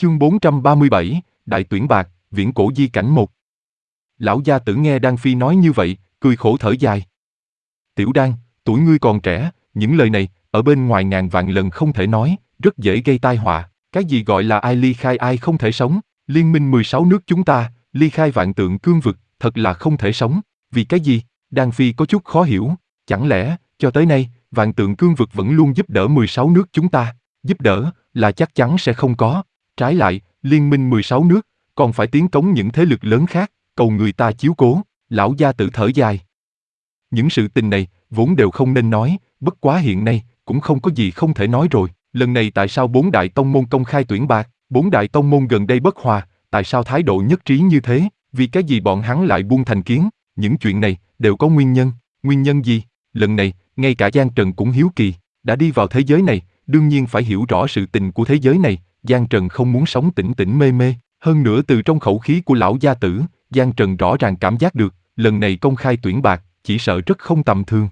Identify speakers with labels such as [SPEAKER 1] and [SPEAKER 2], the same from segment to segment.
[SPEAKER 1] Chương 437, Đại tuyển bạc, viễn cổ di cảnh 1. Lão gia tử nghe Đan Phi nói như vậy, cười khổ thở dài. Tiểu Đan, tuổi ngươi còn trẻ, những lời này, ở bên ngoài ngàn vạn lần không thể nói, rất dễ gây tai họa. Cái gì gọi là ai ly khai ai không thể sống, liên minh 16 nước chúng ta, ly khai vạn tượng cương vực, thật là không thể sống. Vì cái gì? Đan Phi có chút khó hiểu, chẳng lẽ, cho tới nay, vạn tượng cương vực vẫn luôn giúp đỡ 16 nước chúng ta, giúp đỡ, là chắc chắn sẽ không có. Trái lại, liên minh 16 nước, còn phải tiến cống những thế lực lớn khác, cầu người ta chiếu cố, lão gia tử thở dài. Những sự tình này, vốn đều không nên nói, bất quá hiện nay, cũng không có gì không thể nói rồi. Lần này tại sao 4 đại tông môn công khai tuyển bạc, 4 đại tông môn gần đây bất hòa, tại sao thái độ nhất trí như thế, vì cái gì bọn hắn lại buông thành kiến, những chuyện này, đều có nguyên nhân gì? Lần này, ngay cả Giang Trần cũng hiếu kỳ, đã đi vào thế giới này, đương nhiên phải hiểu rõ sự tình của thế giới này, Giang Trần không muốn sống tỉnh tỉnh mê mê, hơn nữa từ trong khẩu khí của lão gia tử, Giang Trần rõ ràng cảm giác được, lần này công khai tuyển bạc, chỉ sợ rất không tầm thường.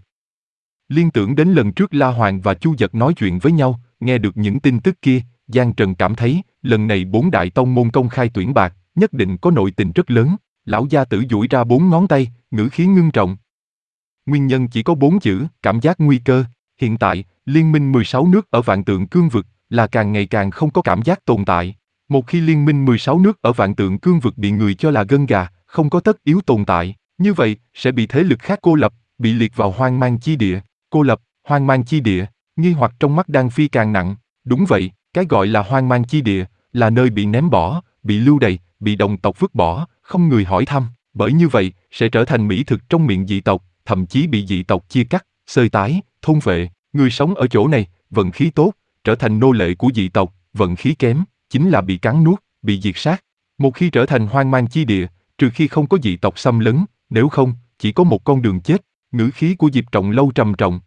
[SPEAKER 1] Liên tưởng đến lần trước La Hoàng và Chu Dật nói chuyện với nhau, nghe được những tin tức kia, Giang Trần cảm thấy, lần này 4 đại tông môn công khai tuyển bạc, nhất định có nội tình rất lớn. Lão gia tử duỗi ra 4 ngón tay, ngữ khí ngưng trọng. Nguyên nhân chỉ có 4 chữ, cảm giác nguy cơ. Hiện tại, liên minh 16 nước ở vạn tượng cương vực, là càng ngày càng không có cảm giác tồn tại. Một khi liên minh 16 nước ở vạn tượng cương vực bị người cho là gân gà, không có tất yếu tồn tại, như vậy, sẽ bị thế lực khác cô lập, bị liệt vào hoang mang chi địa. Cô lập, hoang mang chi địa, nghi hoặc trong mắt Đan Phi càng nặng. Đúng vậy, cái gọi là hoang mang chi địa, là nơi bị ném bỏ, bị lưu đày, bị đồng tộc vứt bỏ, không người hỏi thăm. Bởi như vậy, sẽ trở thành mỹ thực trong miệng dị tộc, thậm chí bị dị tộc chia cắt, xơi tái, thôn vệ. Người sống ở chỗ này, vận khí tốt, trở thành nô lệ của dị tộc, vận khí kém, chính là bị cắn nuốt, bị diệt sát. Một khi trở thành hoang mang chi địa, trừ khi không có dị tộc xâm lấn, nếu không, chỉ có một con đường chết. Ngữ khí của Diệp Trọng Lâu trầm trọng.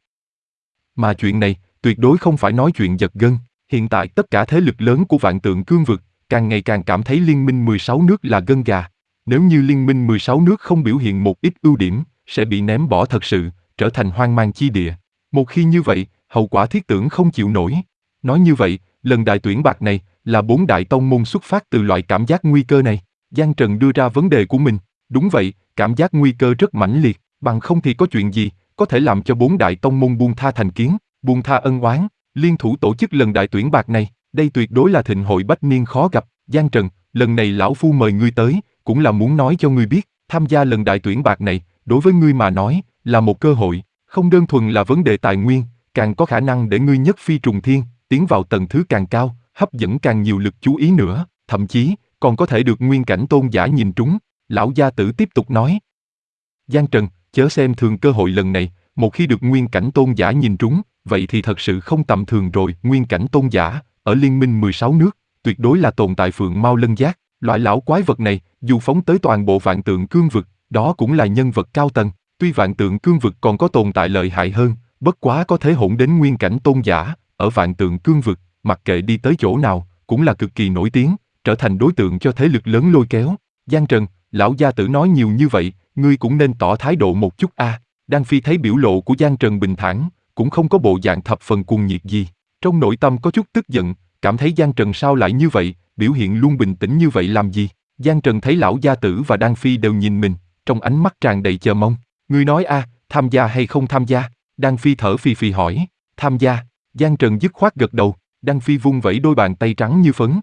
[SPEAKER 1] Mà chuyện này, tuyệt đối không phải nói chuyện giật gân. Hiện tại tất cả thế lực lớn của vạn tượng cương vực, càng ngày càng cảm thấy liên minh 16 nước là gân gà. Nếu như liên minh 16 nước không biểu hiện một ít ưu điểm, sẽ bị ném bỏ thật sự, trở thành hoang mang chi địa. Một khi như vậy, hậu quả thiết tưởng không chịu nổi. Nói như vậy, lần đại tuyển bạc này, là 4 đại tông môn xuất phát từ loại cảm giác nguy cơ này. Giang Trần đưa ra vấn đề của mình. Đúng vậy, cảm giác nguy cơ rất mãnh liệt, bằng không thì có chuyện gì, có thể làm cho 4 đại tông môn buông tha thành kiến, buông tha ân oán, liên thủ tổ chức lần đại tuyển bạc này. Đây tuyệt đối là thịnh hội bách niên khó gặp. Giang Trần, lần này lão phu mời ngươi tới, cũng là muốn nói cho ngươi biết, tham gia lần đại tuyển bạc này, đối với ngươi mà nói, là một cơ hội, không đơn thuần là vấn đề tài nguyên, càng có khả năng để ngươi nhất phi trùng thiên, tiến vào tầng thứ càng cao, hấp dẫn càng nhiều lực chú ý nữa, thậm chí, còn có thể được nguyên cảnh tôn giả nhìn trúng. Lão gia tử tiếp tục nói. Giang Trần, chớ xem thường cơ hội lần này, một khi được nguyên cảnh tôn giả nhìn trúng, vậy thì thật sự không tầm thường rồi. Nguyên cảnh tôn giả, ở liên minh 16 nước, tuyệt đối là tồn tại phượng mao lân giác. Loại lão quái vật này, dù phóng tới toàn bộ vạn tượng cương vực, đó cũng là nhân vật cao tầng. Tuy vạn tượng cương vực còn có tồn tại lợi hại hơn, bất quá có thể hỗn đến nguyên cảnh tôn giả, ở vạn tượng cương vực, mặc kệ đi tới chỗ nào, cũng là cực kỳ nổi tiếng, trở thành đối tượng cho thế lực lớn lôi kéo. Giang Trần, lão gia tử nói nhiều như vậy, ngươi cũng nên tỏ thái độ một chút a. Đan Phi thấy biểu lộ của Giang Trần bình thản, cũng không có bộ dạng thập phần cuồng nhiệt gì. Trong nội tâm có chút tức giận, cảm thấy Giang Trần sao lại như vậy, biểu hiện luôn bình tĩnh như vậy làm gì. Giang Trần thấy lão gia tử và Đan Phi đều nhìn mình, trong ánh mắt tràn đầy chờ mong. Ngươi nói a, tham gia hay không tham gia? Đan Phi thở phì phì hỏi. Tham gia. Giang Trần dứt khoát gật đầu. Đan Phi vung vẩy đôi bàn tay trắng như phấn.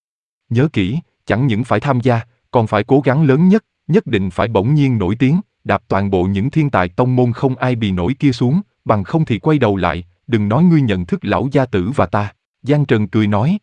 [SPEAKER 1] Nhớ kỹ, chẳng những phải tham gia, còn phải cố gắng lớn nhất, nhất định phải bỗng nhiên nổi tiếng, đạp toàn bộ những thiên tài tông môn không ai bì nổi kia xuống, bằng không thì quay đầu lại, đừng nói ngươi nhận thức lão gia tử và ta. Giang Trần cười nói.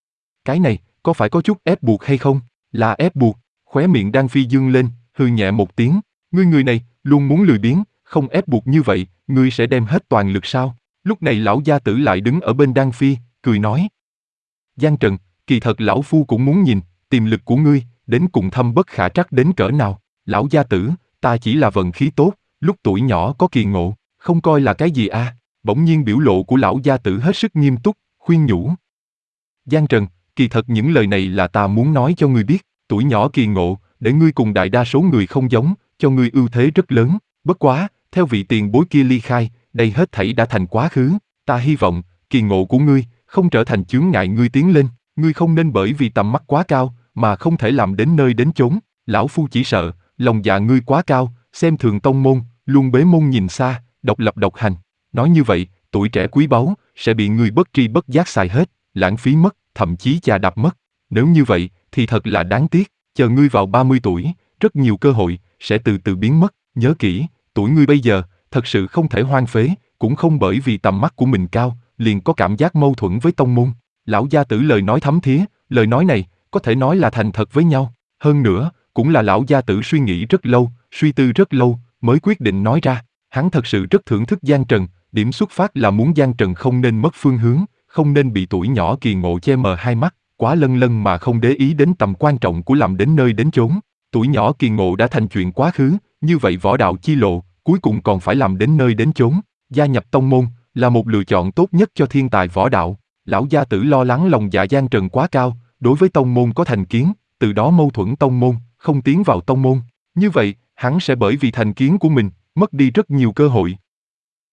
[SPEAKER 1] Cái này, có phải có chút ép buộc hay không? Là ép buộc. Khóe miệng Đan Phi dương lên, hừ nhẹ một tiếng. Ngươi người này, luôn muốn lười biếng, không ép buộc như vậy, ngươi sẽ đem hết toàn lực sao? Lúc này lão gia tử lại đứng ở bên Đan Phi, cười nói. Giang Trần, kỳ thật lão phu cũng muốn nhìn, tiềm lực của ngươi, đến cùng thâm bất khả trắc đến cỡ nào. Lão gia tử, ta chỉ là vận khí tốt, lúc tuổi nhỏ có kỳ ngộ, không coi là cái gì a. Bỗng nhiên biểu lộ của lão gia tử hết sức nghiêm túc, khuyên nhủ. Giang Trần, kỳ thật những lời này là ta muốn nói cho ngươi biết, tuổi nhỏ kỳ ngộ, để ngươi cùng đại đa số người không giống, cho ngươi ưu thế rất lớn, bất quá, theo vị tiền bối kia ly khai, đây hết thảy đã thành quá khứ, ta hy vọng, kỳ ngộ của ngươi, không trở thành chướng ngại ngươi tiến lên. ngươi không nên bởi vì tầm mắt quá cao, mà không thể làm đến nơi đến chốn. Lão Phu chỉ sợ, lòng dạ ngươi quá cao, xem thường tông môn, luôn bế môn nhìn xa, độc lập độc hành. Nói như vậy, tuổi trẻ quý báu, sẽ bị ngươi bất tri bất giác xài hết, lãng phí mất, thậm chí chà đạp mất. Nếu như vậy, thì thật là đáng tiếc, chờ ngươi vào 30 tuổi, rất nhiều cơ hội, sẽ từ từ biến mất. Nhớ kỹ, tuổi ngươi bây giờ, thật sự không thể hoang phế, cũng không bởi vì tầm mắt của mình cao, liền có cảm giác mâu thuẫn với tông môn. Lão gia tử lời nói thấm thía, lời nói này, có thể nói là thành thật với nhau. Hơn nữa, cũng là lão gia tử suy nghĩ rất lâu, suy tư rất lâu, mới quyết định nói ra. Hắn thật sự rất thưởng thức Giang Trần, điểm xuất phát là muốn Giang Trần không nên mất phương hướng, không nên bị tuổi nhỏ kỳ ngộ che mờ hai mắt, quá lân lân mà không để ý đến tầm quan trọng của làm đến nơi đến chốn. Tuổi nhỏ kỳ ngộ đã thành chuyện quá khứ, như vậy võ đạo chi lộ, cuối cùng còn phải làm đến nơi đến chốn. Gia nhập tông môn, là một lựa chọn tốt nhất cho thiên tài võ đạo. Lão gia tử lo lắng lòng dạ Giang Trần quá cao, đối với tông môn có thành kiến, từ đó mâu thuẫn tông môn, không tiến vào tông môn. Như vậy, hắn sẽ bởi vì thành kiến của mình, mất đi rất nhiều cơ hội.